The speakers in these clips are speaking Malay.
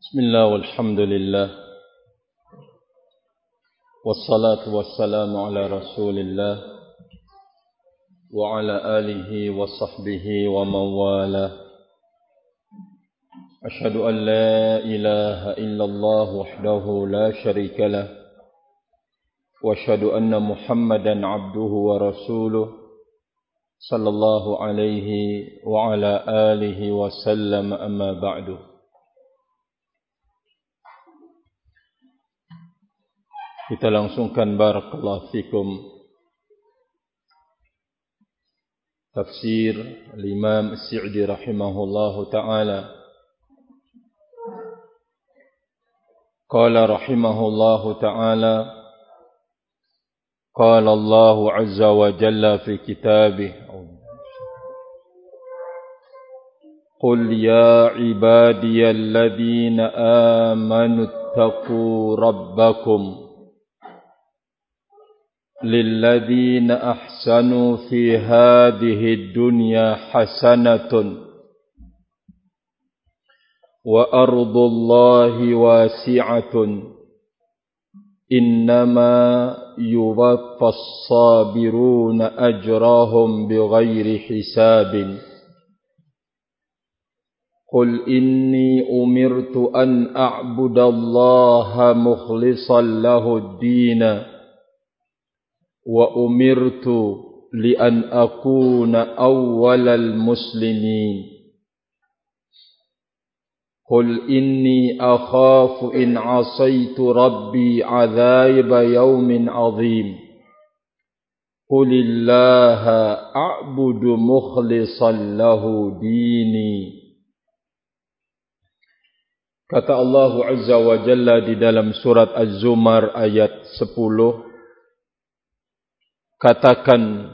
Bismillah walhamdulillah wassalatu wassalamu ala rasulillah wa ala alihi wa sahbihi wa mawala. Ashhadu an la ilaha illallah wahdahu la sharika lah wa ashhadu anna Muhammadan abduhu wa rasuluh sallallahu alaihi wa ala alihi wa sallam, amma ba'du. Kita langsungkan barakallahu fikum tafsir al-Imam As-Sa'di rahimahullahu ta'ala. Qala rahimahullahu ta'ala, qala Allah azza wa jalla fi kitabih, qul ya ibadiyalladhina amanu ittaqu rabbakum للذين أحسنوا في هذه الدنيا حسنة وأرض الله واسعة إنما يوفى الصابرون أجرهم بغير حساب قل إني أمرت أن أعبد الله مخلصا له الدين وأمرت لأن أكون أول المسلمين قل إني أخاف إن عصيت ربي عذاب يوم عظيم قل الله أعبد مخلصا له ديني. Kata Allah Azza wa Jalla di dalam surat Az-Zumar ayat 10, katakan,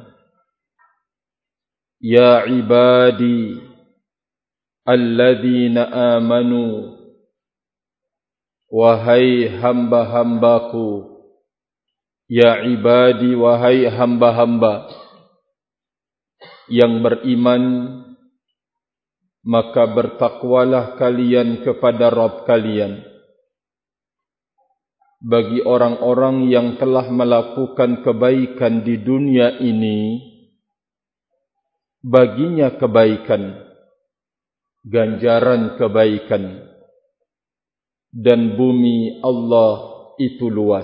ya ibadi alladzina amanu, wahai hamba-hambaku, ya ibadi, wahai hamba-hamba yang beriman, maka bertakwalah kalian kepada Rabb kalian. Bagi orang-orang yang telah melakukan kebaikan di dunia ini, baginya kebaikan, ganjaran kebaikan, dan bumi Allah itu luas.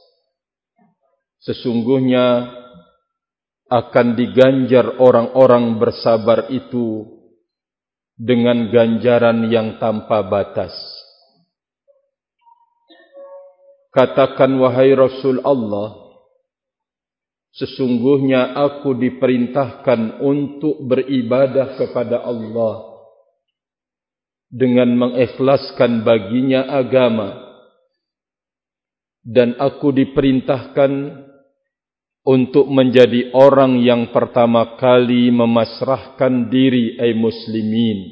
Sesungguhnya akan diganjar orang-orang bersabar itu dengan ganjaran yang tanpa batas. Katakan, wahai Rasul Allah, sesungguhnya aku diperintahkan untuk beribadah kepada Allah dengan mengikhlaskan baginya agama, dan aku diperintahkan untuk menjadi orang yang pertama kali memasrahkan diri, ay muslimin.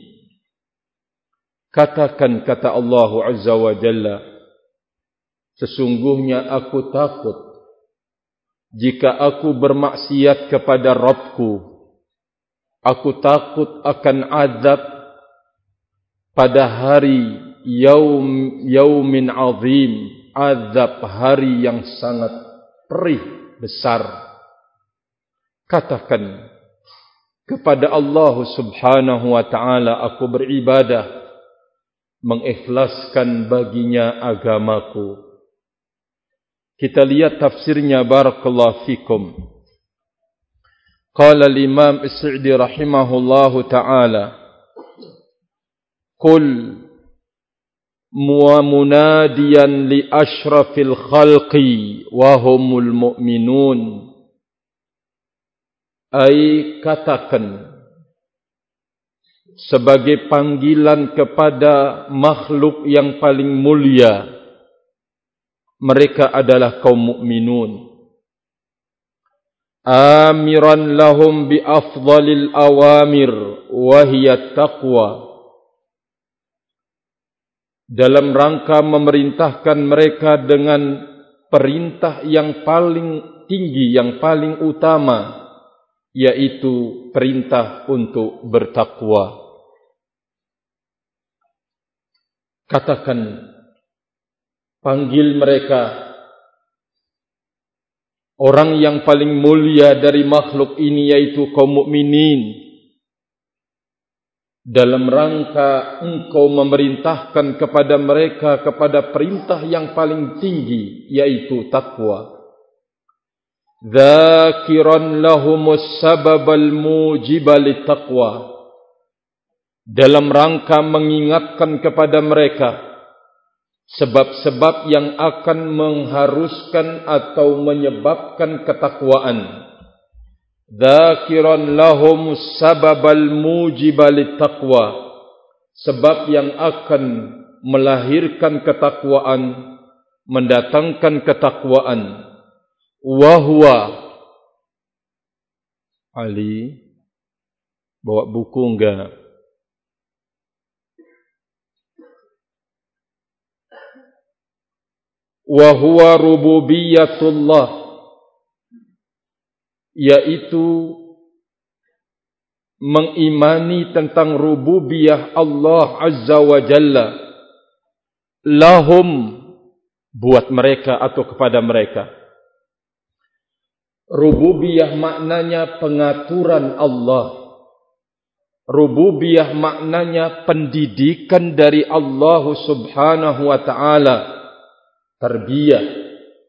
Katakan, kata Allah Azza wa Jalla, sesungguhnya aku takut jika aku bermaksiat kepada Rabbku. Aku takut akan azab pada hari yaumin azim, azab hari yang sangat perih besar. Katakan kepada Allah Subhanahu wa ta'ala, aku beribadah mengikhlaskan baginya agamaku. Kita lihat tafsirnya, barakallahu fikum. Qala al-Imam As-Sa'di rahimahullahu ta'ala, qul munadiyan li ashrafil khalqi wa humul mu'minun. Ay, katakan sebagai panggilan kepada makhluk yang paling mulia, mereka adalah kaum mukminun. Amiran lahum bi afdalil awamir wa hiya taqwa. Dalam rangka memerintahkan mereka dengan perintah yang paling tinggi, yang paling utama, yaitu perintah untuk bertakwa. Katakan, panggil mereka, orang yang paling mulia dari makhluk ini yaitu kaum mukminin, dalam rangka engkau memerintahkan kepada mereka kepada perintah yang paling tinggi yaitu takwa. Dzakiran lahumus sababal mujibal littaqwa, dalam rangka mengingatkan kepada mereka sebab-sebab yang akan mengharuskan atau menyebabkan ketakwaan. Dzakiran lahum sababal mujibal littaqwa, sebab yang akan melahirkan ketakwaan, mendatangkan ketakwaan. Wa huwa, Ali bawa buku enggak? Wa huwa rububiyatullah, yaitu mengimani tentang rububiyah Allah Azza wa Jalla, lahum, buat mereka atau kepada mereka. Rububiyah maknanya pengaturan Allah, rububiyah maknanya pendidikan dari Allah Subhanahu wa ta'ala, tarbiyah.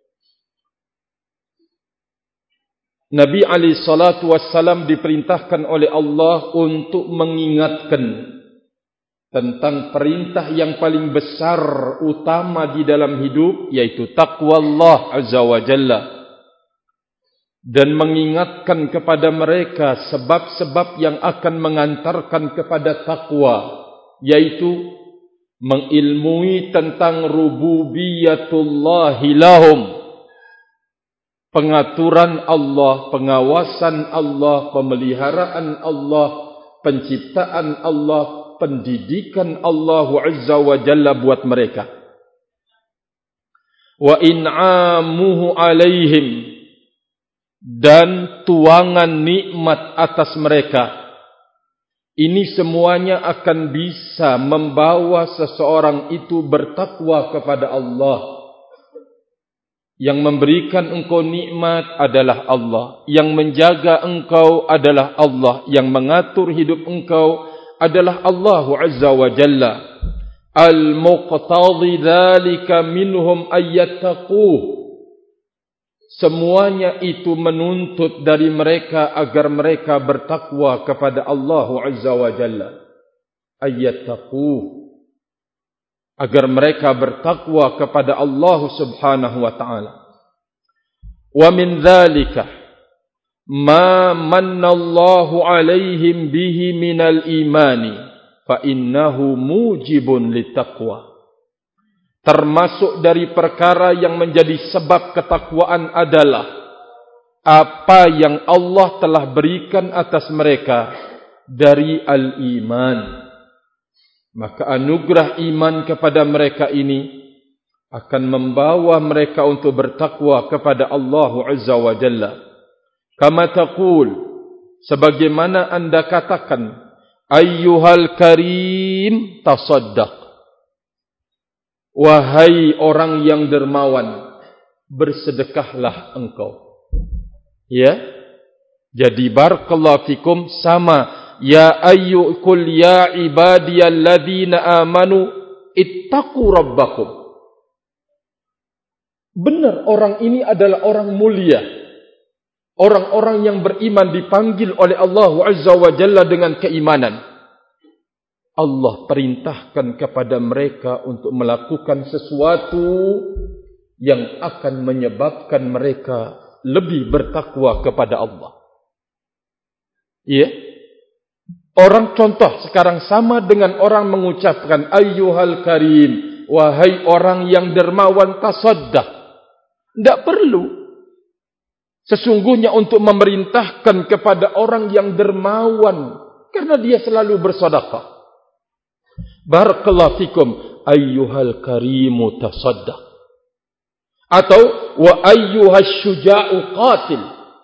Nabi SAW diperintahkan oleh Allah untuk mengingatkan tentang perintah yang paling besar, utama di dalam hidup, yaitu taqwa Allah Azza wa Jalla, dan mengingatkan kepada mereka sebab-sebab yang akan mengantarkan kepada taqwa, yaitu mengilmui tentang rububiyatullahi lahum, pengaturan Allah, pengawasan Allah, pemeliharaan Allah, penciptaan Allah, pendidikan Allah Azza wa Jalla buat mereka. Wa in'amuhu alaihim, dan tuangan nikmat atas mereka. Ini semuanya akan bisa membawa seseorang itu bertakwa kepada Allah. Yang memberikan engkau nikmat adalah Allah, yang menjaga engkau adalah Allah, yang mengatur hidup engkau adalah Allah Azza wa Jalla. Al-muqtadhi dzalika minhum ayyattaquh, semuanya itu menuntut dari mereka agar mereka bertakwa kepada Allah Azza wa Jalla. Ayyattaquh, agar mereka bertakwa kepada Allah Subhanahu wa ta'ala. Wa min dzalika ma manna Allahu alaihim bihi minal imani fa innahu mujibun littaqwa. Termasuk dari perkara yang menjadi sebab ketakwaan adalah apa yang Allah telah berikan atas mereka dari al-iman. Maka anugerah iman kepada mereka ini akan membawa mereka untuk bertakwa kepada Allah Azza wa Jalla. Kama taqul, sebagaimana anda katakan, ayyuhal karim tasaddaq, wahai orang yang dermawan, bersedekahlah engkau. Ya, jadi barakallahu fikum sama. Ya ayyukul ya ibadiyalladzina amanu ittaqu rabbakum. Benar, orang ini adalah orang mulia. Orang-orang yang beriman dipanggil oleh Allah Azza wa Jalla dengan keimanan. Allah perintahkan kepada mereka untuk melakukan sesuatu yang akan menyebabkan mereka lebih bertakwa kepada Allah. Ya. Orang contoh sekarang sama dengan orang mengucapkan ayyuhal karim, wahai orang yang dermawan, tasaddaq. Tidak perlu. Sesungguhnya untuk memerintahkan kepada orang yang dermawan, karena dia selalu bersedekah. Barakallahu fikum, ayyuhal karimu tasaddaq. Atau wa ayyuhash syuja'u qatil.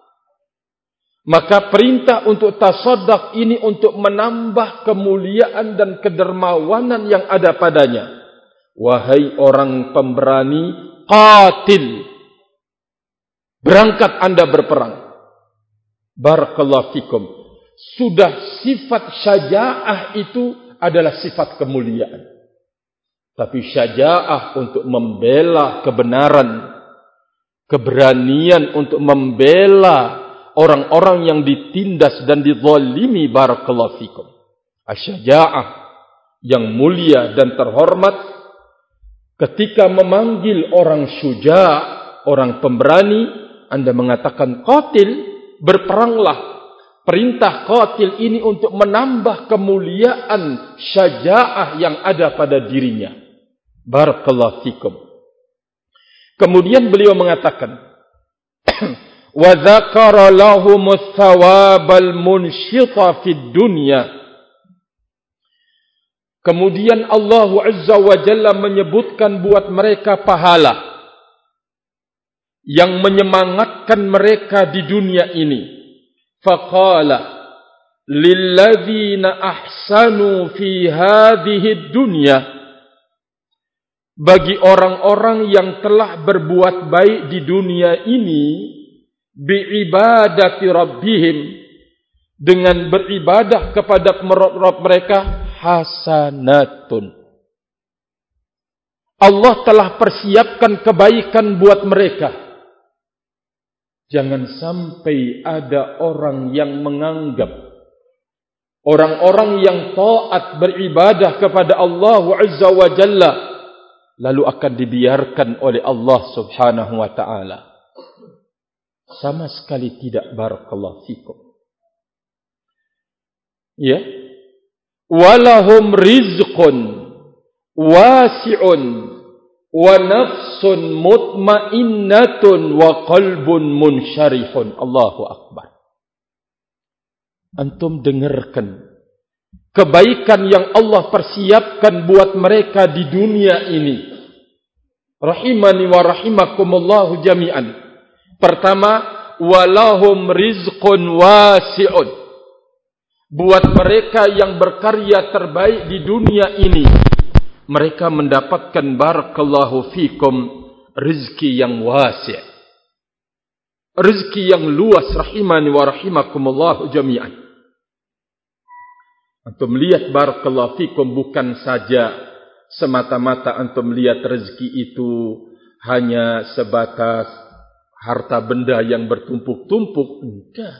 Maka perintah untuk tasaddaq ini untuk menambah kemuliaan dan kedermawanan yang ada padanya. wahai orang pemberani, qatil, berangkat Anda berperang. Barakallahu fikum. Sudah sifat syaja'ah itu adalah sifat kemuliaan. Tapi syaja'ah untuk membela kebenaran, keberanian untuk membela orang-orang yang ditindas dan dizalimi, barakallahu fikum. Asy-syaja'ah yang mulia dan terhormat ketika memanggil orang syuja', orang pemberani, Anda mengatakan qatil, berperanglah. Perintah qatil ini untuk menambah kemuliaan syaja'ah yang ada pada dirinya. Barakallahu fikum. Kemudian beliau mengatakan, wa dzakara lahumus thawabal munsyita fid dunya. Kemudian Allah Azza wa Jalla menyebutkan buat mereka pahala yang menyemangatkan mereka di dunia ini. Faqala lilladzina ahsanu fi hadhihi dunya, bagi orang-orang yang telah berbuat baik di dunia ini, biibadati rabbihim, dengan beribadah kepada Rabb mereka, hasanatun. Allah telah persiapkan kebaikan buat mereka. Jangan sampai ada orang yang menganggap orang-orang yang taat beribadah kepada Allah Azza wa Jalla lalu akan dibiarkan oleh Allah Subhanahu wa ta'ala. Sama sekali tidak, barakallahu fikum. Ya. Walahum rizqun wasi'un wa nafsun mutmainnatun wa qalbun munsyarihun. Allahu akbar. Antum dengarkan kebaikan yang Allah persiapkan buat mereka di dunia ini. Rahimani wa rahimakumullahu jami'an. Pertama, walahum rizqun wasi'un. Buat mereka yang berkarya terbaik di dunia ini, mereka mendapatkan, barakallahu fikum, rezeki yang wasi', rezeki yang luas. Rahimani wa rahimakumullahu jami'an. Antum lihat, barakallahu fikum, bukan saja semata-mata antum lihat rezeki itu hanya sebatas harta benda yang bertumpuk-tumpuk. Enggak.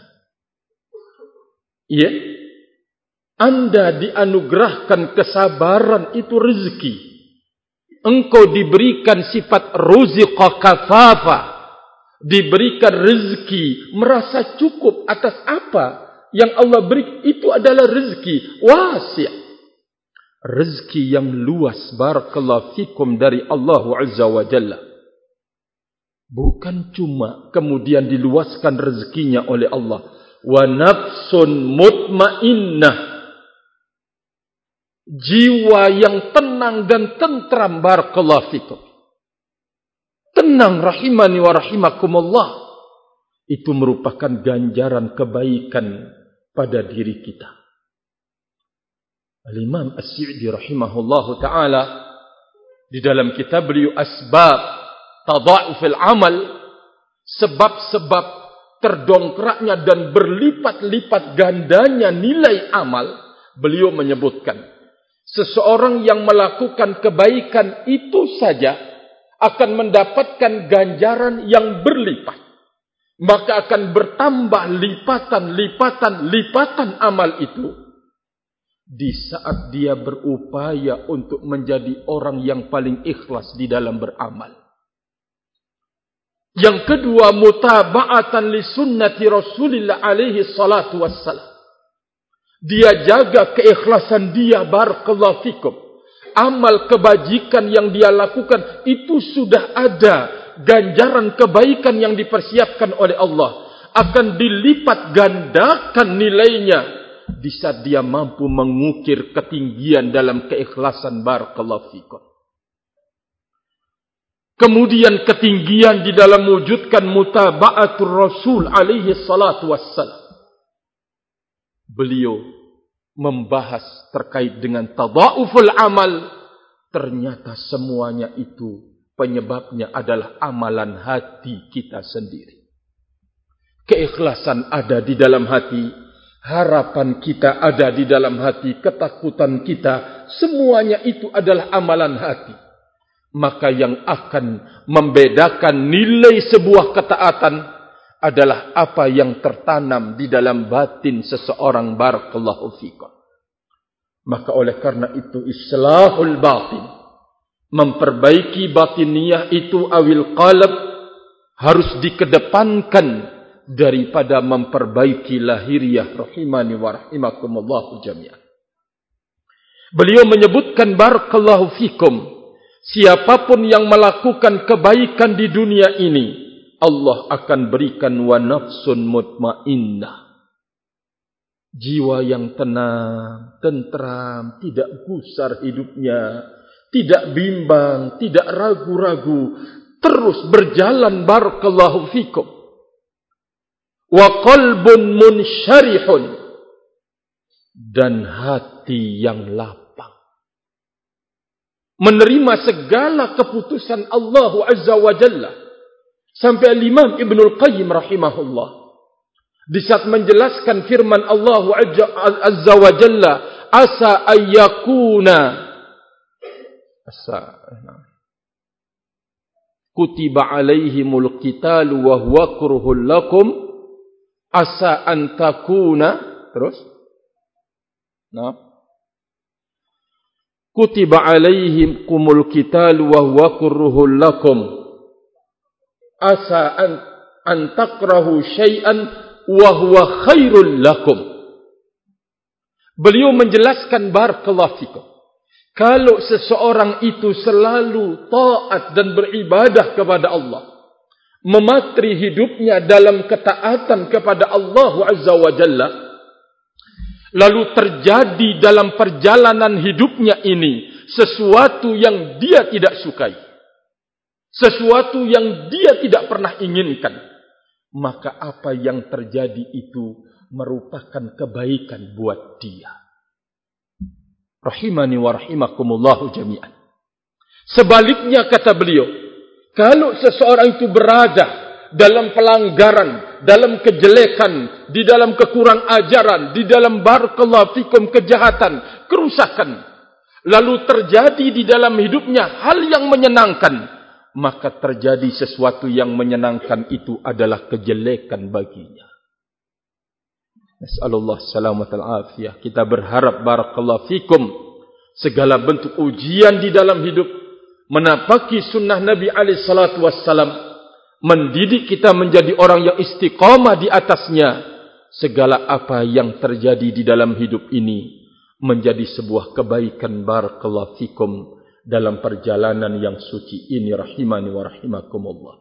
Ya, Anda dianugerahkan kesabaran, itu rezeki. Engkau diberikan sifat ruziqa kafafa, diberikan rezeki, merasa cukup atas apa yang Allah beri, itu adalah rezeki wasi', rezeki yang luas, barakallahu fikum, dari Allah Azza wa Jalla. Bukan cuma kemudian diluaskan rezekinya oleh Allah. Wa nafsun mutmainnah, jiwa yang tenang dan tentram, barakallahu fikum. Tenang, rahimani wa rahimakumullah. Itu merupakan ganjaran kebaikan pada diri kita. Al-Imam As-Sa'di rahimahullahu ta'ala, di dalam kitab beliau Asbab Tadha'ufil Amal, sebab-sebab terdongkraknya dan berlipat-lipat gandanya nilai amal, beliau menyebutkan, seseorang yang melakukan kebaikan itu saja akan mendapatkan ganjaran yang berlipat. Maka akan bertambah lipatan amal itu di saat dia berupaya untuk menjadi orang yang paling ikhlas di dalam beramal. Yang kedua, mutaba'atan li sunnati Rasulillah alaihi salatu wassalam. Dia jaga keikhlasan dia, barakallahu fikum. Amal kebajikan yang dia lakukan itu sudah ada ganjaran kebaikan yang dipersiapkan oleh Allah, akan dilipat gandakan nilainya di saat dia mampu mengukir ketinggian dalam keikhlasan, barakallahu fikum. Kemudian ketinggian di dalam mewujudkan mutaba'atul Rasul alaihi salatu wassalam. Beliau membahas terkait dengan tadha'uful amal, ternyata semuanya itu penyebabnya adalah amalan hati kita sendiri. Keikhlasan ada di dalam hati, harapan kita ada di dalam hati, ketakutan kita, semuanya itu adalah amalan hati. Maka yang akan membedakan nilai sebuah ketaatan adalah apa yang tertanam di dalam batin seseorang. Barakallahu fikum. Maka oleh karena itu islahul batin, memperbaiki batiniyah itu awil qalb, harus dikedepankan daripada memperbaiki lahiriah. Rahimani wa rahimakumullahu jami'an. Beliau menyebutkan barakallahu fikum, siapapun yang melakukan kebaikan di dunia ini, Allah akan berikan wa nafsun mutmainnah, jiwa yang tenang, tentram, tidak gusar hidupnya, tidak bimbang, tidak ragu-ragu, terus berjalan. Barakallahu fikum. Wa qalbun munsyarihun, dan hati yang lapang, menerima segala keputusan Allah Azza wa Jalla. Sampai Imam Ibnul Qayyim rahimahullah, di saat menjelaskan firman Allah Azza wa Jalla, asa ayyakuna kutiba alaihimul qitalu wa huwa kurhul lakum, asa an takuna, terus kutiba alaihimul qitalu wa huwa kurhul lakum, asa an takrahu syai'an wa huwa khairul lakum. Beliau menjelaskan barakallahu fikum, kalau seseorang itu selalu taat dan beribadah kepada Allah, mematri hidupnya dalam ketaatan kepada Allah Azza wa Jalla, lalu terjadi dalam perjalanan hidupnya ini sesuatu yang dia tidak sukai, sesuatu yang dia tidak pernah inginkan, maka apa yang terjadi itu merupakan kebaikan buat dia. Rahimani wa rahimakumullahu jami'an. Sebaliknya kata beliau, kalau seseorang itu berada dalam pelanggaran, dalam kejelekan, di dalam kekurang ajaran, di dalam barakallahu fikum kejahatan, kerusakan, lalu terjadi di dalam hidupnya hal yang menyenangkan, maka terjadi sesuatu yang menyenangkan itu adalah kejelekan baginya. Nas'alullah salamatal afiyah. Kita berharap barakallahu fikum, segala bentuk ujian di dalam hidup, menapaki sunnah Nabi alaihi salatu wassalam, mendidik kita menjadi orang yang istiqamah di atasnya. Segala apa yang terjadi di dalam hidup ini menjadi sebuah kebaikan barakallahu fikum dalam perjalanan yang suci ini. Rahimani wa rahimakumullah.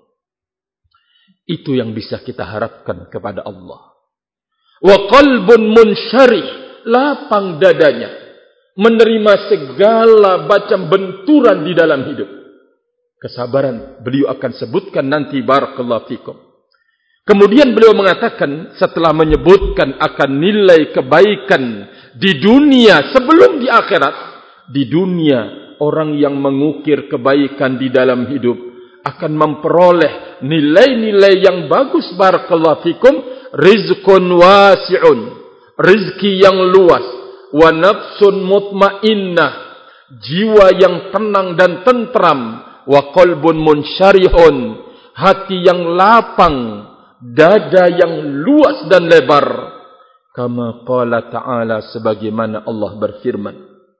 Itu yang bisa kita harapkan kepada Allah. Wa qalbun munsyarih, lapang dadanya, menerima segala macam benturan di dalam hidup. Kesabaran beliau akan sebutkan nanti barakallahu fikum. Kemudian beliau mengatakan, setelah menyebutkan akan nilai kebaikan di dunia sebelum di akhirat, di dunia orang yang mengukir kebaikan di dalam hidup akan memperoleh nilai-nilai yang bagus barakallahu fikum. Rizqun wasi'un, rizki yang luas, wa nafsun mutmainnah, jiwa yang tenang dan tentram, wa qalbun munsyarihun, hati yang lapang, dada yang luas dan lebar. Kama qala ta'ala, sebagaimana Allah berfirman,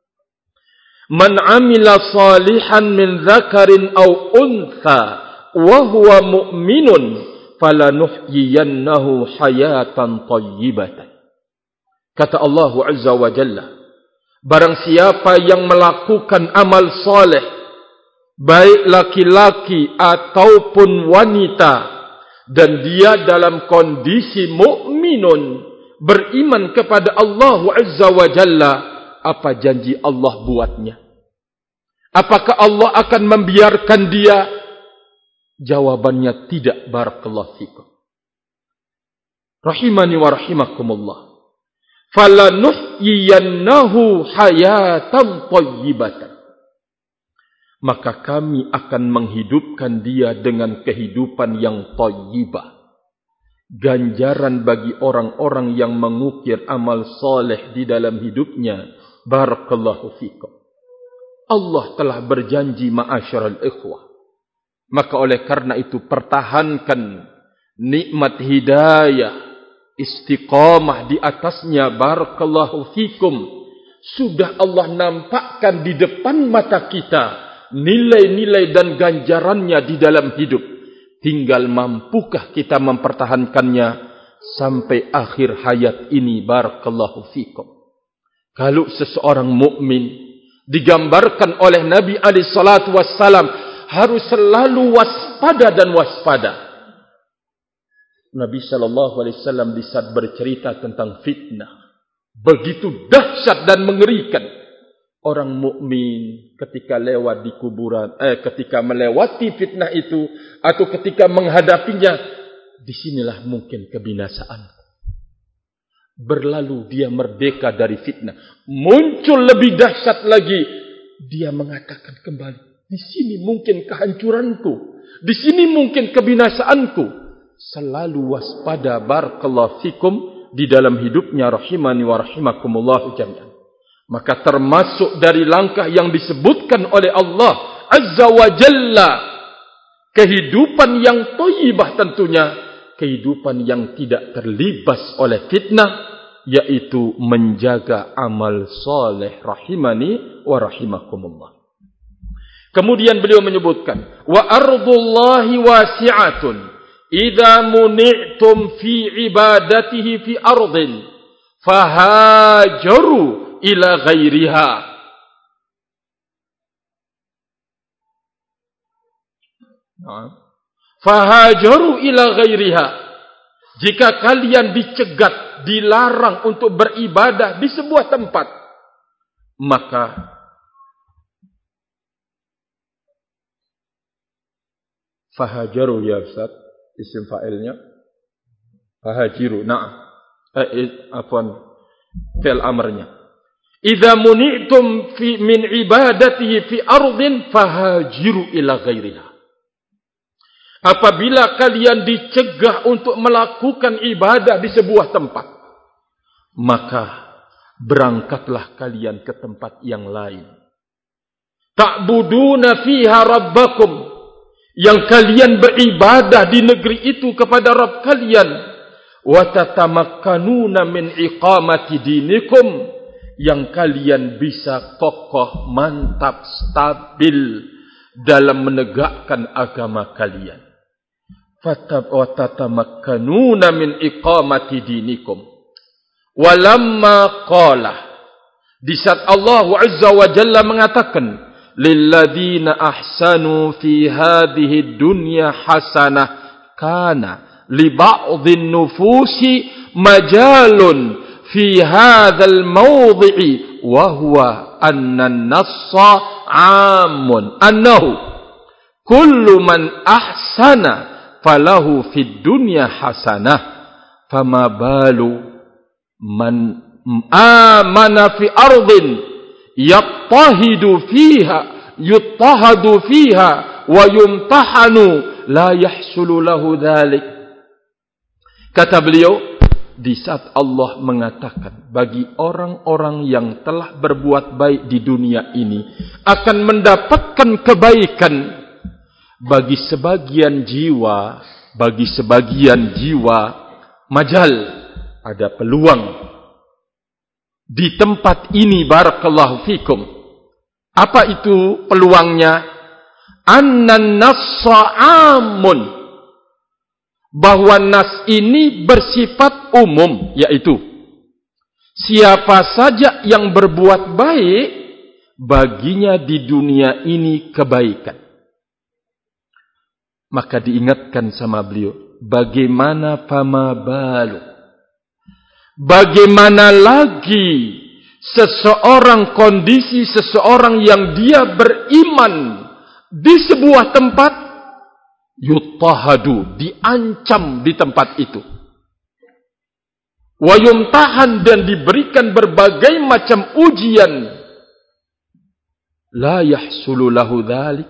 man amila salihan min dzakarin aw untha wa huwa mu'minun falanuhyiyannahu hayatan thayyibatan. Kata Allah Azza wa Jalla, barang siapa yang melakukan amal saleh, baik laki-laki ataupun wanita, dan dia dalam kondisi mukminun, beriman kepada Allah Azza wa Jalla, apa janji Allah buatnya? Apakah Allah akan membiarkan dia? Jawabannya tidak barakallahu fikum. Rahimani wa rahimakumullah. Falanuhyiyannahu hayatan thayyibatan. maka kami akan menghidupkan dia dengan kehidupan yang thayyibah. Ganjaran bagi orang-orang yang mengukir amal soleh di dalam hidupnya. Barakallahu fikum. Allah telah berjanji ma'asyiral ikhwah. Maka oleh karena itu pertahankan nikmat hidayah, istiqamah di atasnya. Barakallahu fikum. Sudah Allah nampakkan di depan mata kita nilai-nilai dan ganjarannya di dalam hidup. Tinggal mampukah kita mempertahankannya sampai akhir hayat ini. Barakallahu fikum. Kalau seseorang mukmin digambarkan oleh Nabi alaihi salatu wassalam harus selalu waspada dan waspada. Nabi sallallahu alaihi wasallam di saat bercerita tentang fitnah, begitu dahsyat dan mengerikan. Orang mukmin ketika lewat di kuburan, ketika melewati fitnah itu atau ketika menghadapinya, disinilah mungkin kebinasaan. Berlalu dia merdeka dari fitnah. Muncul lebih dahsyat lagi, dia mengatakan kembali, di sini mungkin kehancuranku, di sini mungkin kebinasaanku. Selalu waspada. Barakallahu fikum di dalam hidupnya. Rahimani wa rahimakumullah jami'an. Maka termasuk dari langkah yang disebutkan oleh Allah Azza wa Jalla, kehidupan yang thayyibah tentunya, kehidupan yang tidak terlibas oleh fitnah, yaitu menjaga amal soleh. Rahimani wa rahimakumullah. Kemudian beliau menyebutkan, wa ardullahi wasi'atun idza muni'tum fi ibadatihi fi ardin fahajaru ila ghairiha. Fahajaru ila ghairiha. Jika kalian dicegat, dilarang untuk beribadah di sebuah tempat, maka fahajaru, ya Ustaz, isim fa'ilnya fahajiru. Na'am. Afwan, fi'il amrnya. Idza muni'tum min ibadatihi fi ardin fahajiru ila ghairiha. Apabila kalian dicegah untuk melakukan ibadah di sebuah tempat, maka berangkatlah kalian ke tempat yang lain. Ta'buduna fiha rabbakum, yang kalian beribadah di negeri itu kepada Rabb kalian. Wa tatamakkanuna min iqamati dinikum, yang kalian bisa kokoh, mantap, stabil dalam menegakkan agama kalian. Wa tatamakkanuna min iqamati dinikum. Walamma qala, di saat Allah Azza wa Jalla mengatakan, lilladzina ahsanu fi hadhihi dunya hasanah kana li ba'dhin nufusi majalun fi hadzal mawdhi'i wa huwa anna an-nassa 'amun annahu kullu man ahsana falahu fid dunya hasanah fama balu man amana fi ardin yattahidu fiha wa yumtahanu la yahsulu lahu dhalik. Kata beliau, di saat Allah mengatakan bagi orang-orang yang telah berbuat baik di dunia ini akan mendapatkan kebaikan, bagi sebagian jiwa majal, ada peluang di tempat ini. Barakallahu fikum. Apa itu peluangnya? Annan nassa amun, bahwa nas ini bersifat umum, yaitu siapa saja yang berbuat baik, baginya di dunia ini kebaikan. Maka diingatkan sama beliau, bagaimana fama balu, bagaimana lagi seseorang, kondisi seseorang yang dia beriman di sebuah tempat, yuttahadu, diancam di tempat itu, wa yumtahan, dan diberikan berbagai macam ujian, la yahsulu lahu dzalik.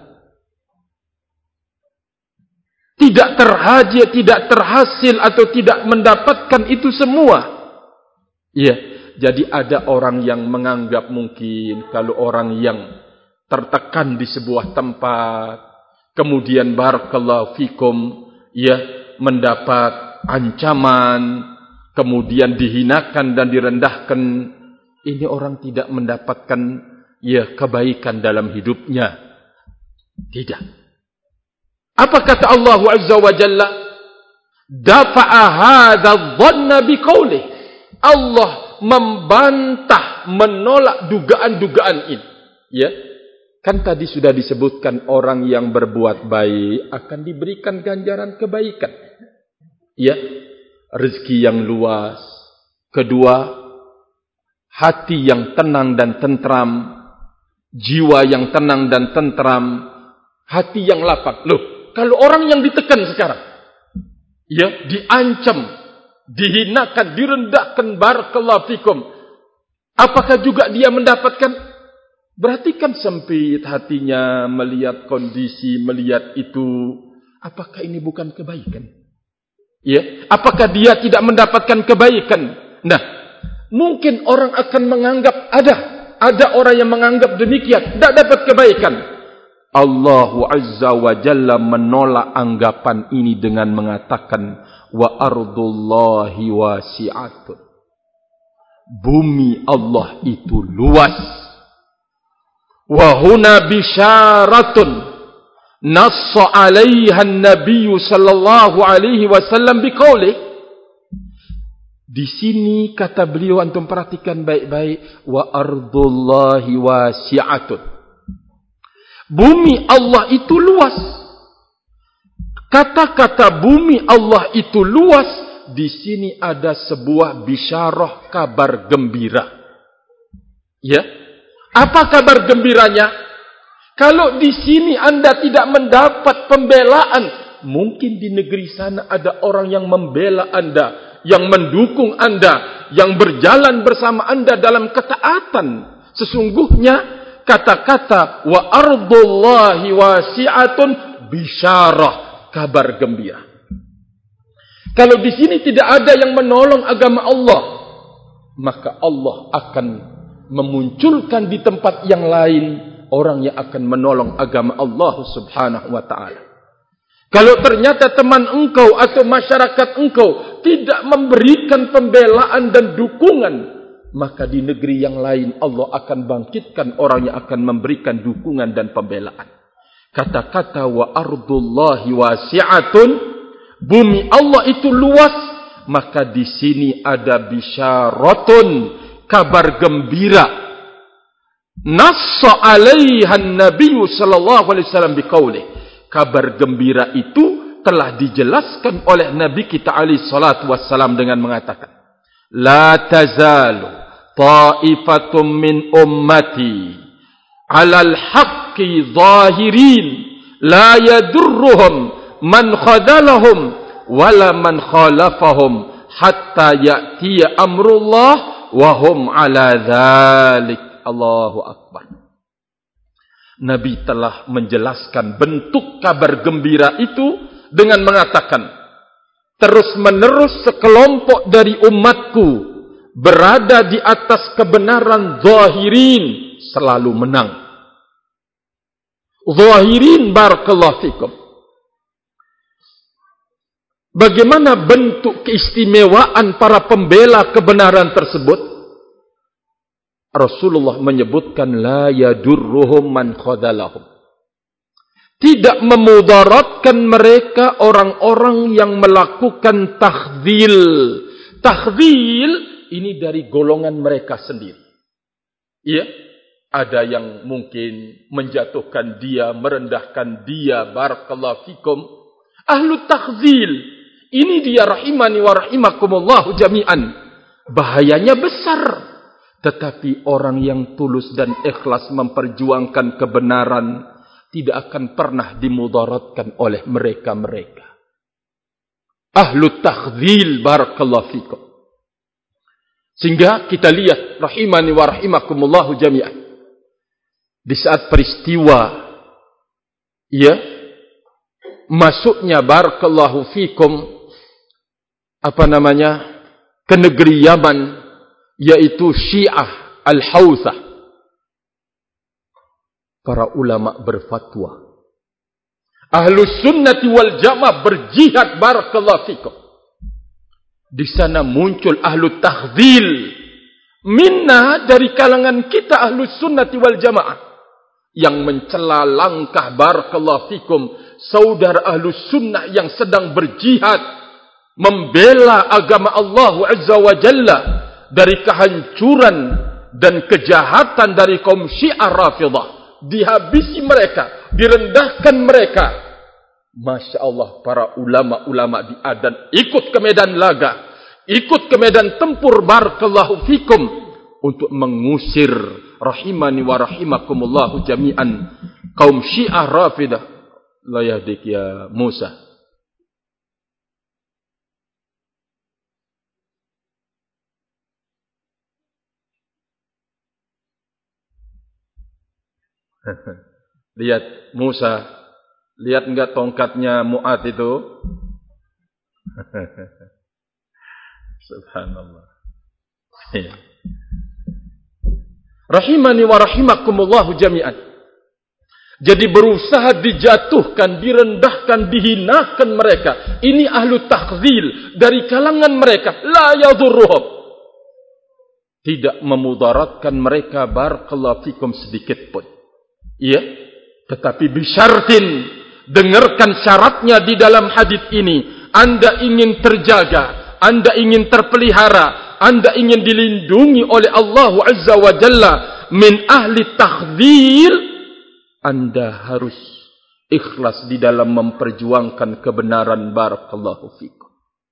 Tidak terhasil atau tidak mendapatkan itu semua. Ya, jadi ada orang yang menganggap mungkin kalau orang yang tertekan di sebuah tempat, kemudian barakallahu fikum, ya, mendapat ancaman, kemudian dihinakan dan direndahkan, ini orang tidak mendapatkan ya kebaikan dalam hidupnya. Tidak. Apa kata Allah Azza wa Jalla? Dafa'a hadha dhanna biqaulih. Allah membantah, menolak dugaan-dugaan ini. Ya. Kan tadi sudah disebutkan orang yang berbuat baik akan diberikan ganjaran kebaikan. Ya. Rezeki yang luas. Kedua, hati yang tenang dan tentram. Jiwa yang tenang dan tentram. Hati yang lapang. Loh, kalau orang yang ditekan sekarang, ya, diancam, dihinakan, direndahkan, barakallahu fikum, apakah juga dia mendapatkan? Berarti kan sempit hatinya melihat kondisi, melihat itu. Apakah ini bukan kebaikan? Ya, apakah dia tidak mendapatkan kebaikan? Nah, mungkin orang akan menganggap ada orang yang menganggap demikian, tidak dapat kebaikan. Allah Azza wa Jalla menolak anggapan ini dengan mengatakan, wa ardullahi wasi'atun. Bumi Allah itu luas. Wa huna bisyaratun nassa 'alaiha an-nabiy sallallahu alaihi wasallam biqaulih. Di sini kata beliau, antum perhatikan baik-baik, wa ardullahi wasi'atun. Bumi Allah itu luas. Kata-kata bumi Allah itu luas, di sini ada sebuah bisyarah, kabar gembira. Ya. Apa kabar gembiranya? Kalau di sini Anda tidak mendapat pembelaan, mungkin di negeri sana ada orang yang membela Anda, yang mendukung Anda, yang berjalan bersama Anda dalam ketaatan. Sesungguhnya kata-kata wa ardullahi wasi'atun bisyarah, kabar gembira. Kalau di sini tidak ada yang menolong agama Allah, maka Allah akan memunculkan di tempat yang lain orang yang akan menolong agama Allah Subhanahu wa taala. Kalau ternyata teman engkau atau masyarakat engkau tidak memberikan pembelaan dan dukungan, maka di negeri yang lain Allah akan bangkitkan orang yang akan memberikan dukungan dan pembelaan. Kata-kata wa ardullahi wasi'atun, bumi Allah itu luas, maka di sini ada bisyaratun, kabar gembira. Nassa 'alaiha an-nabiy sallallahu alaihi wasallam biqaulih. Kabar gembira itu telah dijelaskan oleh Nabi kita alaihi salatu wassalam dengan mengatakan, la tazalu ta'ifatum min ummati 'alal haqqi zahirin la yadurruhum man khadalahum wala man khalafahum hatta ya'tiya amrullah wa hum 'ala dzalik. Allahu akbar. Nabi telah menjelaskan bentuk kabar gembira itu dengan mengatakan, terus-menerus sekelompok dari umatku berada di atas kebenaran zahirin, selalu menang. Zahirin, barakallahu fikum. Bagaimana bentuk keistimewaan para pembela kebenaran tersebut? Rasulullah menyebutkan la yadurruhum man khadalahum. Tidak memudaratkan mereka orang-orang yang melakukan takhdhil. Takhdhil ini dari golongan mereka sendiri. Ya, ada yang mungkin menjatuhkan dia, merendahkan dia, barakallahu fikum. Ahlu takhdhil, ini dia rahimani wa rahimakumullahu jami'an. Bahayanya besar. Tetapi orang yang tulus dan ikhlas memperjuangkan kebenaran tidak akan pernah dimudaratkan oleh mereka-mereka. Ahlu takhdhil, barakallahu fikum. Sehingga kita lihat rahimani wa rahimakumullahu jami'an. di saat peristiwa masuknya barakallahu fikum ke negeri Yaman, yaitu Syiah Al-Hauthah. Para ulama berfatwa, Ahlus Sunnati wal Jamaah berjihad barakallahu fikum. Di sana muncul Ahlu Takhdzil minna, dari kalangan kita Ahlus Sunnati wal Jamaah, yang mencela langkah barakallahu fikum saudara Ahlus Sunnah yang sedang berjihad membela agama Allah Azza wa Jalla dari kehancuran dan kejahatan dari kaum Syiah Rafidah. Dihabisi mereka, direndahkan mereka. Masya Allah, para ulama-ulama di Adan ikut ke medan laga, ikut ke medan tempur barakallahu fikum untuk mengusir rahimani wa rahimakumullahu jami'an kaum Syiah Rafidah. La yahdik ya Musa. Lihat Musa, lihat enggak tongkatnya Mu'ad itu? Subhanallah. Rahimani wa rahimakumullahu jami'an. Jadi berusaha dijatuhkan, direndahkan, dihinakan mereka. Ini ahlu takhzil dari kalangan mereka. La yadurruhum. Tidak memudaratkan mereka barakallahu fikum sedikit pun. Iya, tetapi bisyartin, dengarkan syaratnya di dalam hadis ini. Anda ingin terjaga, Anda ingin terpelihara, Anda ingin dilindungi oleh Allah Azza wa Jalla min ahli takhdzil, Anda harus ikhlas di dalam memperjuangkan kebenaran barakallahu fikum.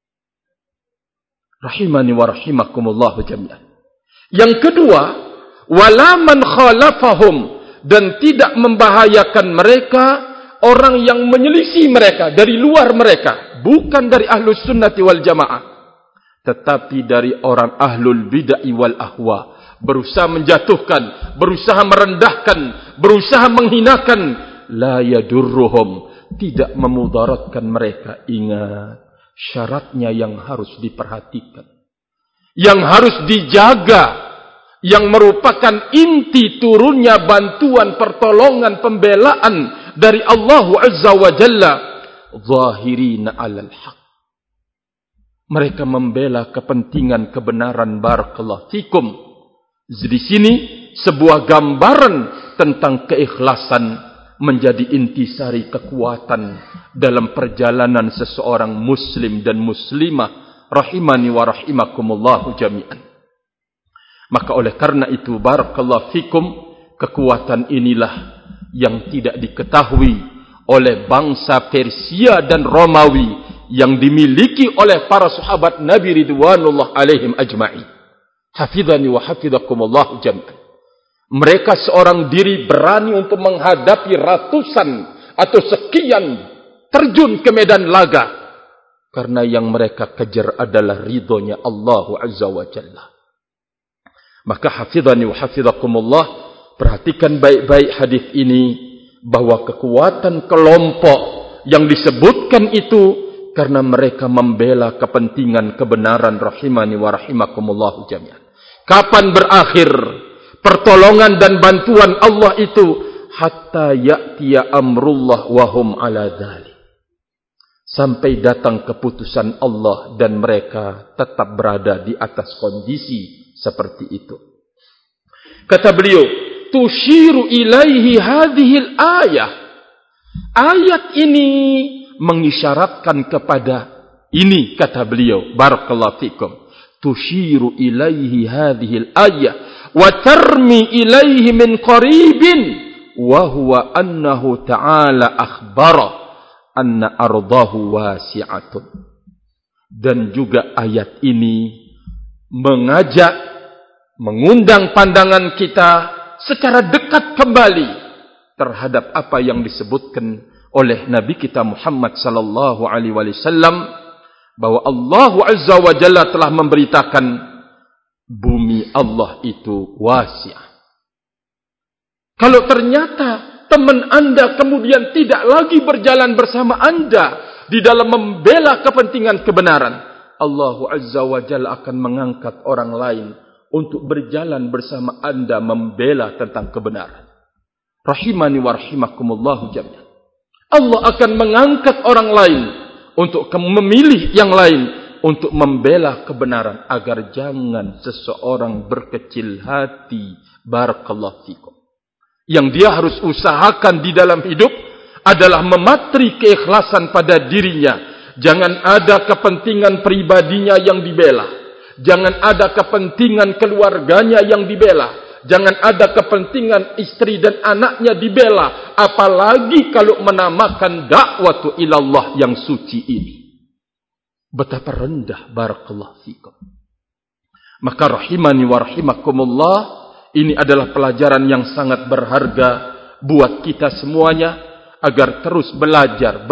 Rahimani wa rahimakumullahu jami'an. Yang kedua, wala man khalafahum, dan tidak membahayakan mereka orang yang menyelisih mereka dari luar mereka, bukan dari Ahlus Sunnati wal Jamaah, tetapi dari orang Ahlul Bid'ah wal Ahwa, berusaha menjatuhkan, berusaha merendahkan, berusaha menghinakan. La yadurruhum, tidak memudaratkan mereka. Ingat, syaratnya yang harus diperhatikan, yang harus dijaga, yang merupakan inti turunnya bantuan, pertolongan, pembelaan dari Allah Azza wa Jalla. Zahirina alal haq, mereka membela kepentingan kebenaran barakallahu fikum. Di sini sebuah gambaran tentang keikhlasan menjadi intisari kekuatan dalam perjalanan seseorang muslim dan muslimah rahimani wa rahimakumullahu jami'an. Maka oleh karena itu barakallahu fikum, kekuatan inilah yang tidak diketahui oleh bangsa Persia dan Romawi yang dimiliki oleh para sahabat Nabi ridwanullah alaihim ajma'i. Hafidhani wa hafidhakumullah jami'an. Mereka seorang diri berani untuk menghadapi ratusan atau sekian terjun ke medan laga, karena yang mereka kejar adalah ridhonya Allah Azza wa Jalla. Maka hafidhani wa hafidhakumullah, perhatikan baik-baik hadis ini, bahwa kekuatan kelompok yang disebutkan itu karena mereka membela kepentingan kebenaran rahimani wa rahimakumullah jami'an. Kapan berakhir pertolongan dan bantuan Allah itu? Hatta ya'tiya amrullah wa hum ala dzalik, sampai datang keputusan Allah dan mereka tetap berada di atas kondisi seperti itu. Kata beliau, tushiru ilaihi hadhil ayah. Ayat ini mengisyaratkan kepada ini, kata beliau, barakallahu fikum. Tushiru ilaihi hadhil ayah wa tarmi ilaihi min qaribin wa huwa annahu ta'ala akhbara anna ardahu wasi'atun. Dan juga ayat ini mengajak, mengundang pandangan kita secara dekat kembali terhadap apa yang disebutkan oleh Nabi kita Muhammad sallallahu alaihi wasallam, bahwa Allah Azza wa Jalla telah memberitakan bumi Allah itu wasi'ah. Kalau ternyata teman Anda kemudian tidak lagi berjalan bersama Anda di dalam membela kepentingan kebenaran, Allah Azza wa Jalla akan mengangkat orang lain untuk berjalan bersama Anda membela tentang kebenaran. Rahimani wa rahimakumullahu jami'an. Allah akan mengangkat orang lain untuk memilih yang lain untuk membela kebenaran agar jangan seseorang berkecil hati. Barakallahu fikum. Yang dia harus usahakan di dalam hidup adalah mematri keikhlasan pada dirinya. Jangan ada kepentingan pribadinya yang dibela. Jangan ada kepentingan keluarganya yang dibela. Jangan ada kepentingan istri dan anaknya dibela. Apalagi kalau menamakan dakwatu ilallah yang suci ini. Betapa rendah, barakallahu fikum. Maka rahimani wa rahimakumullah, ini adalah pelajaran yang sangat berharga buat kita semuanya agar terus belajar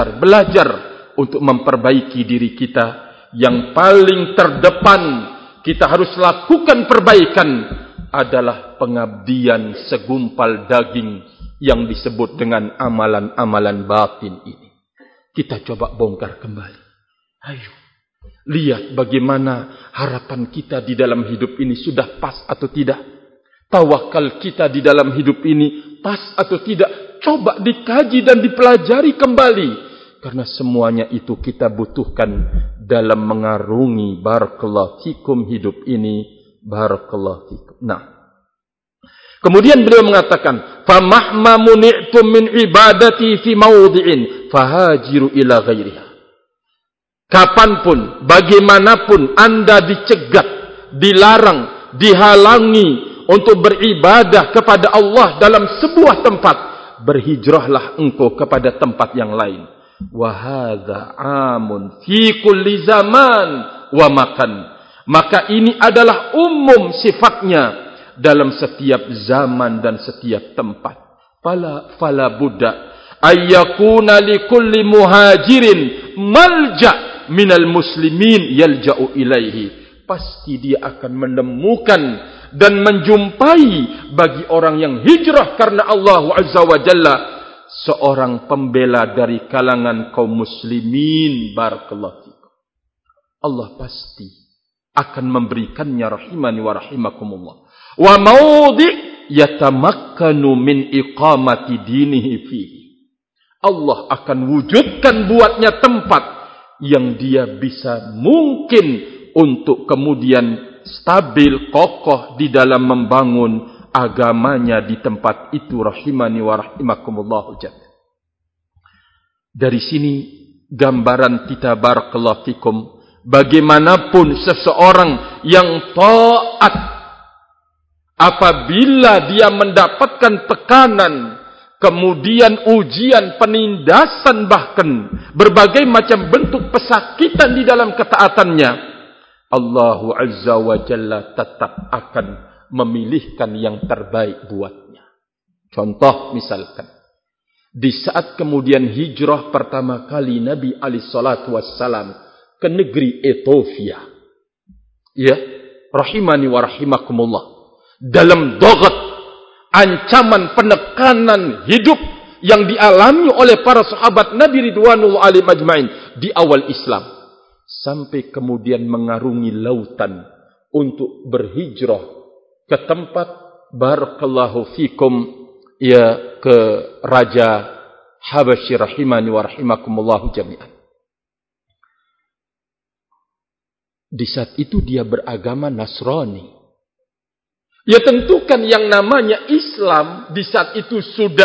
untuk memperbaiki diri kita. Yang paling terdepan kita harus lakukan perbaikan adalah pengabdian segumpal daging yang disebut dengan amalan-amalan batin ini. Kita coba bongkar kembali. Ayo, lihat bagaimana harapan kita di dalam hidup ini sudah pas atau tidak. Tawakal kita di dalam hidup ini pas atau tidak. Coba dikaji dan dipelajari kembali. Karena semuanya itu kita butuhkan dalam mengarungi barakallahu fikum hidup ini. Barakallahu fikum. Nah, kemudian beliau mengatakan, "Famahma muni'tum min ibadati fi mawdi'in fahajiru ila ghairiha." Kapanpun, bagaimanapun Anda dicegat, dilarang, dihalangi untuk beribadah kepada Allah dalam sebuah tempat, berhijrahlah engkau kepada tempat yang lain. Wa hadza amun fi kulli zaman wa makan. Maka ini adalah umum sifatnya dalam setiap zaman dan setiap tempat. Fala budda ayyakuna likulli muhajirin malja' minal muslimin yalja'u ilaihi. Pasti dia akan menemukan dan menjumpai bagi orang yang hijrah karena Allah Azza wa Jalla seorang pembela dari kalangan kaum muslimin. Barakallahu fikum. Allah pasti akan memberikannya rahimani wa rahimakumullah. Wa maudhi' yatamakkanu min iqamati dinihi fihi. Allah akan wujudkan buatnya tempat yang dia bisa mungkin untuk kemudian stabil, kokoh di dalam membangun agamanya di tempat itu. Rahimani wa rahimakumullahu jami'an. Dari sini gambaran kita barakallahu fikum, bagaimanapun seseorang yang taat, apabila dia mendapatkan tekanan, kemudian ujian, penindasan, bahkan berbagai macam bentuk pesakitan di dalam ketaatannya, Allah Azza wa Jalla tetap akan memilihkan yang terbaik buatnya. Contoh misalkan, di saat kemudian hijrah pertama kali Nabi alaihi salatu wassalam ke negeri Ethiopia, ya, rahimani wa rahimakumullah, dalam dogat, ancaman, penekanan hidup yang dialami oleh para sahabat Nabi ridwanullah alaihim ajmain di awal Islam, sampai kemudian mengarungi lautan untuk berhijrah ke tempat barakallahu fikum, ya, ke Raja Habasyi rahimani wa rahimakumullahu jami'an. Di saat itu dia beragama Nasrani. Ya tentukan yang namanya Islam di saat itu sudah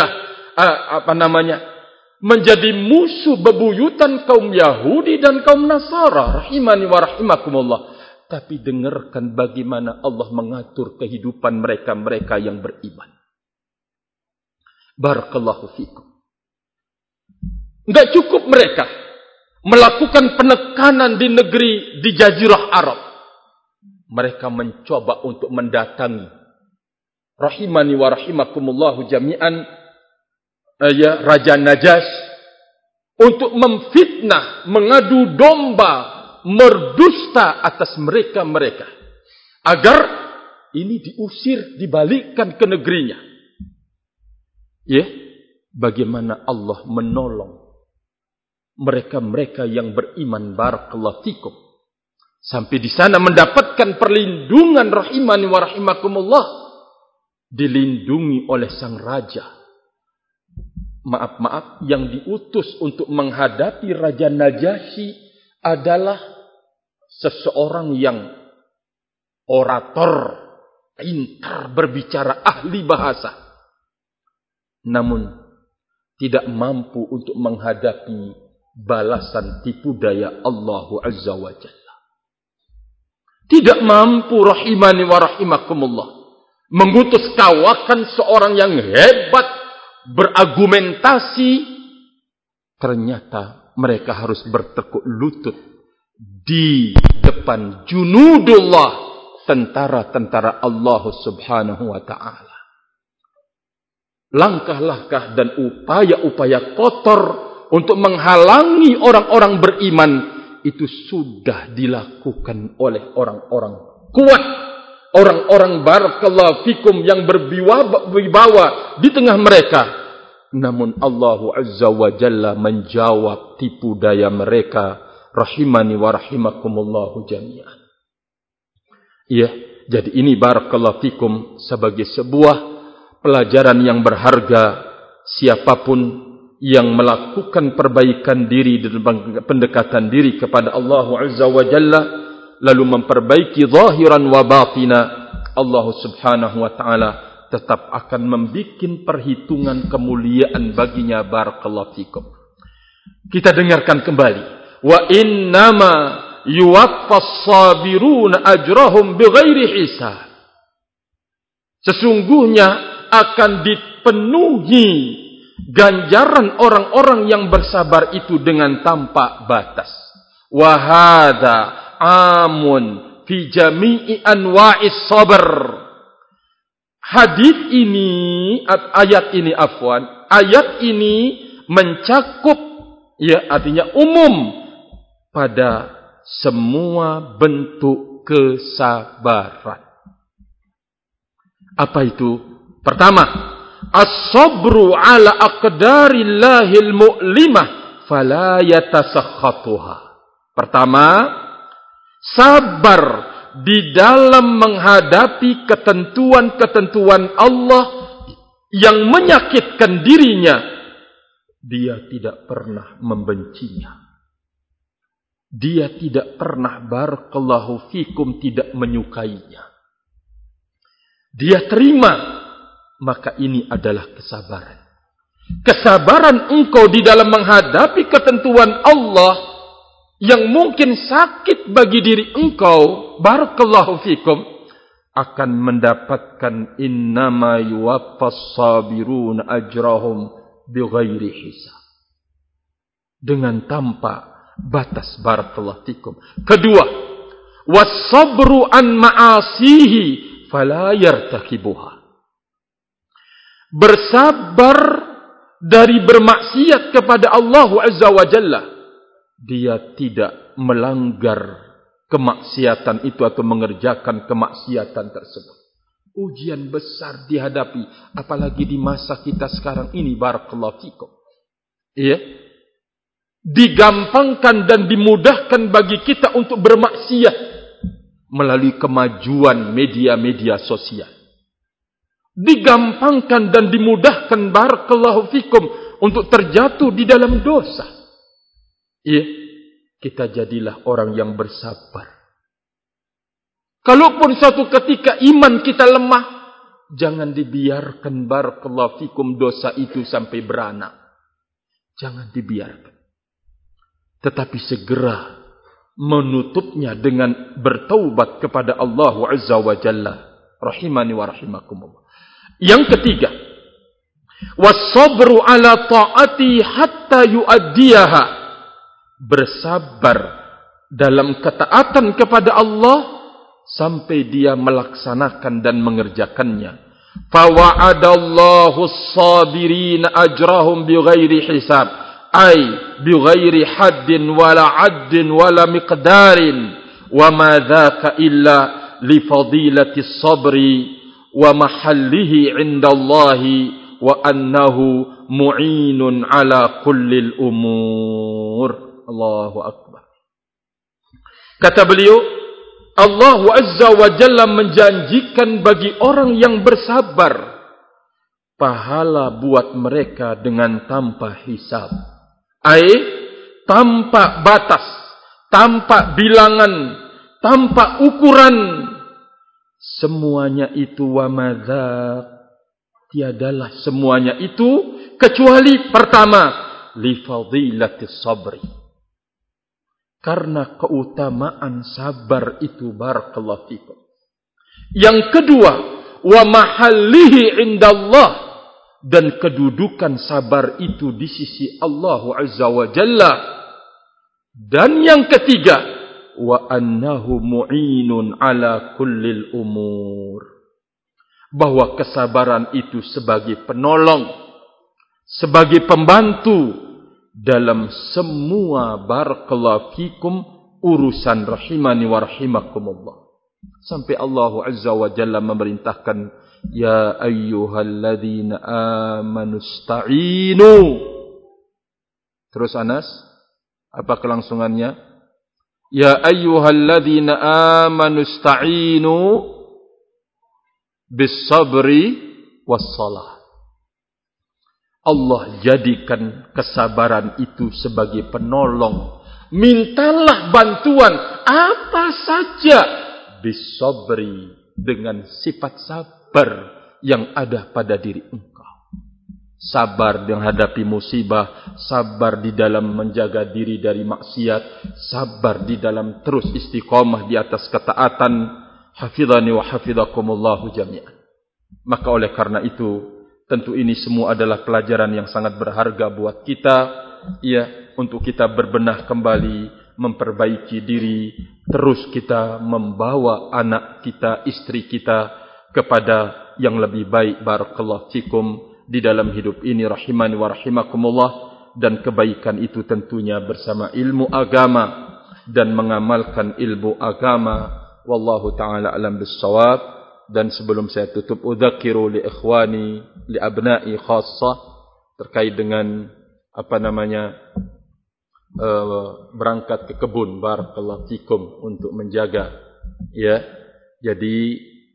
menjadi musuh bebuyutan kaum Yahudi dan kaum Nasara. Rahimani wa rahimakumullah. Tapi dengarkan bagaimana Allah mengatur kehidupan mereka-mereka yang beriman. Barakallahu fikum. Enggak cukup mereka melakukan penekanan di negeri di Jazirah Arab. Mereka mencoba untuk mendatangi, rahimani wa rahimakumullahu jami'an, ya, Raja Najash, untuk memfitnah, mengadu domba, merdusta atas mereka-mereka, agar ini diusir, dibalikkan ke negerinya. Ya, bagaimana Allah menolong mereka-mereka yang beriman, barakallahu fikum, sampai di sana mendapatkan perlindungan rahimani wa rahimakumullah, dilindungi oleh sang raja. Maaf, yang diutus untuk menghadapi Raja Najasyi adalah seseorang yang orator, pintar berbicara, ahli bahasa, namun tidak mampu untuk menghadapi balasan tipu daya Allah Azza wa Jalla. Tidak mampu rahimani wa rahimakumullah mengutus kawakan seorang yang hebat berargumentasi, ternyata mereka harus bertekuk lutut di depan junudullah, tentara-tentara Allah Subhanahu wa ta'ala. Langkah-langkah dan upaya-upaya kotor untuk menghalangi orang-orang beriman itu sudah dilakukan oleh orang-orang kuat, orang-orang barakallahu fikum yang berwibawa di tengah mereka. Namun Allah Azza wa Jalla menjawab tipu daya mereka, rahimani wa rahimakumullahu jami'an. Ya, jadi ini barakallahu fikum sebagai sebuah pelajaran yang berharga. Siapapun yang melakukan perbaikan diri dan pendekatan diri kepada Allah Azza wa Jalla, lalu memperbaiki zahiran wa batina, Allah Subhanahu wa ta'ala tetap akan membuat perhitungan kemuliaan baginya, barakallahu fikum. Kita dengarkan kembali. Wa innama yuwaffas sabiruna ajrahum bighairi hisab. Sesungguhnya akan dipenuhi ganjaran orang-orang yang bersabar itu dengan tanpa batas. Wa hadza amun fi jami'i anwa'is sabr. Hadis ini, ayat ini mencakup, ya, artinya umum pada semua bentuk kesabaran. Apa itu? Pertama, as-sabru ala aqdarillahil mu'limah fala yatasakhatuha. Pertama, sabar di dalam menghadapi ketentuan-ketentuan Allah yang menyakitkan dirinya. Dia tidak pernah membencinya. Dia tidak pernah, barakallahu fikum, tidak menyukainya. Dia terima. Maka ini adalah kesabaran. Kesabaran engkau di dalam menghadapi ketentuan Allah yang mungkin sakit bagi diri engkau, barakallahu fikum, akan mendapatkan innama yuwaffas sabiruna ajrahum bighairi hisab, dengan tanpa batas, barakallahu fikum. Kedua, was-sabru an ma'asihi fala yartakibuha. Bersabar dari bermaksiat kepada Allah Azza wa Jalla. Dia tidak melanggar kemaksiatan itu atau mengerjakan kemaksiatan tersebut. Ujian besar dihadapi, apalagi di masa kita sekarang ini, barakallahu fikum. Ya. Digampangkan dan dimudahkan bagi kita untuk bermaksiat melalui kemajuan media-media sosial. Digampangkan dan dimudahkan, barakallahu fikum, untuk terjatuh di dalam dosa. Ya, kita jadilah orang yang bersabar. Kalaupun suatu ketika iman kita lemah, jangan dibiarkan, barakallahu fikum, dosa itu sampai beranak. Jangan dibiarkan. Tetapi segera menutupnya dengan bertaubat kepada Allah Azza wa Jalla. Rahimani wa rahimakumullah. Yang ketiga, was-sabru ala ta'ati hatta yu'addiyaha. Bersabar dalam ketaatan kepada Allah sampai dia melaksanakan dan mengerjakannya. Fa wa'adallahu as-sabirina ajrahum bighairi hisab, ay bighairi haddin wala 'addin wala miqdarin, wa ma dzaka illa li fadilati as-sabri wa mahallihi 'indallahi wa annahu mu'inun ala kullil umur. Allahu akbar. Kata beliau, Allah Azza wa Jalla menjanjikan bagi orang yang bersabar pahala buat mereka dengan tanpa hisab. Tanpa batas, tanpa bilangan, tanpa ukuran. Semuanya itu wa madza, tiadalah semuanya itu kecuali pertama, li fadilatis sabri, karena keutamaan sabar itu, barakallahu fikum. Yang kedua, wa mahallihi indallah, dan kedudukan sabar itu di sisi Allah Azza wa Jalla. Dan yang ketiga, wa annahu mu'inun ala kullil umur, bahwa kesabaran itu sebagai penolong, sebagai pembantu dalam semua, barakallahu fikum, urusan rahimani wa rahimakumullah. Sampai Allah Azza wa Jalla memerintahkan, ya ayyuhalladzina amanu ista'inu. Terus Anas, apa kelangsungannya? Ya ayyuhalladzina amanu ista'inu bis-sabri was-salah. Allah jadikan kesabaran itu sebagai penolong. Mintalah bantuan apa saja bis-sabri, dengan sifat sabar yang ada pada diri engkau. Sabar menghadapi musibah, sabar di dalam menjaga diri dari maksiat, sabar di dalam terus istiqamah di atas ketaatan. Hafizani wa hafizakumullahu jami'an. Maka oleh karena itu, tentu ini semua adalah pelajaran yang sangat berharga buat kita, ya, untuk kita berbenah kembali, memperbaiki diri, terus kita membawa anak kita, istri kita kepada yang lebih baik, barakallahu fikum, di dalam hidup ini, rahimani wa rahimakumullah. Dan kebaikan itu tentunya bersama ilmu agama dan mengamalkan ilmu agama. Wallahu ta'ala alam bis-shawab. Dan sebelum saya tutup, udzakiru li ikhwani, li abna'i khassah, terkait dengan berangkat ke kebun, barakallahu fikum, untuk menjaga, ya. Jadi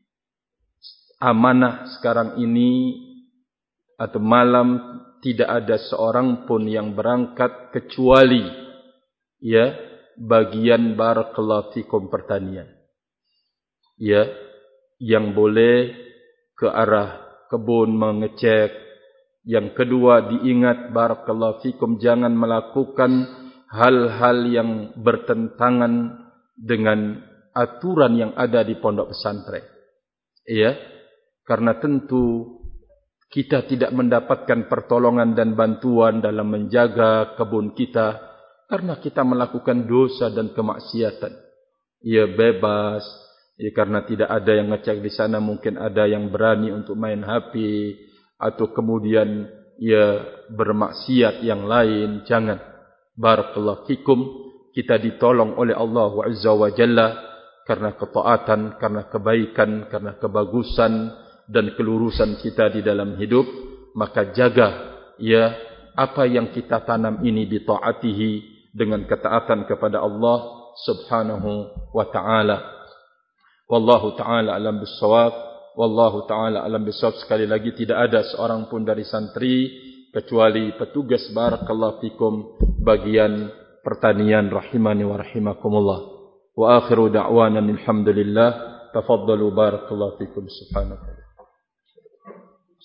amanah sekarang ini atau malam tidak ada seorang pun yang berangkat kecuali, ya, bagian barakallahu fikum pertanian, ya, yang boleh ke arah kebun mengecek. Yang kedua, diingat barakallahu fikum, jangan melakukan hal-hal yang bertentangan dengan aturan yang ada di pondok pesantren, ya, karena tentu kita tidak mendapatkan pertolongan dan bantuan dalam menjaga kebun kita karena kita melakukan dosa dan kemaksiatan. Ya, bebas, ya, karena tidak ada yang ngecek di sana, mungkin ada yang berani untuk main HP atau kemudian, ya, bermaksiat yang lain. Jangan. Barakallahu fikum, kita ditolong oleh Allah Azza wa Jalla karena ketaatan, karena kebaikan, karena kebagusan dan kelurusan kita di dalam hidup. Maka jaga, ya, apa yang kita tanam ini bi ta'atihi, dengan ketaatan kepada Allah Subhanahu wa ta'ala. Wallahu ta'ala alam bis-shawab. Wallahu ta'ala alam bis-shawab. Sekali lagi, tidak ada seorang pun dari santri kecuali petugas barakallahu fikum bagian pertanian, rahimani wa rahimakumullah. Wa akhiru da'wana alhamdulillah. Tafaddalu barakallahu fikum. Subhanallahi.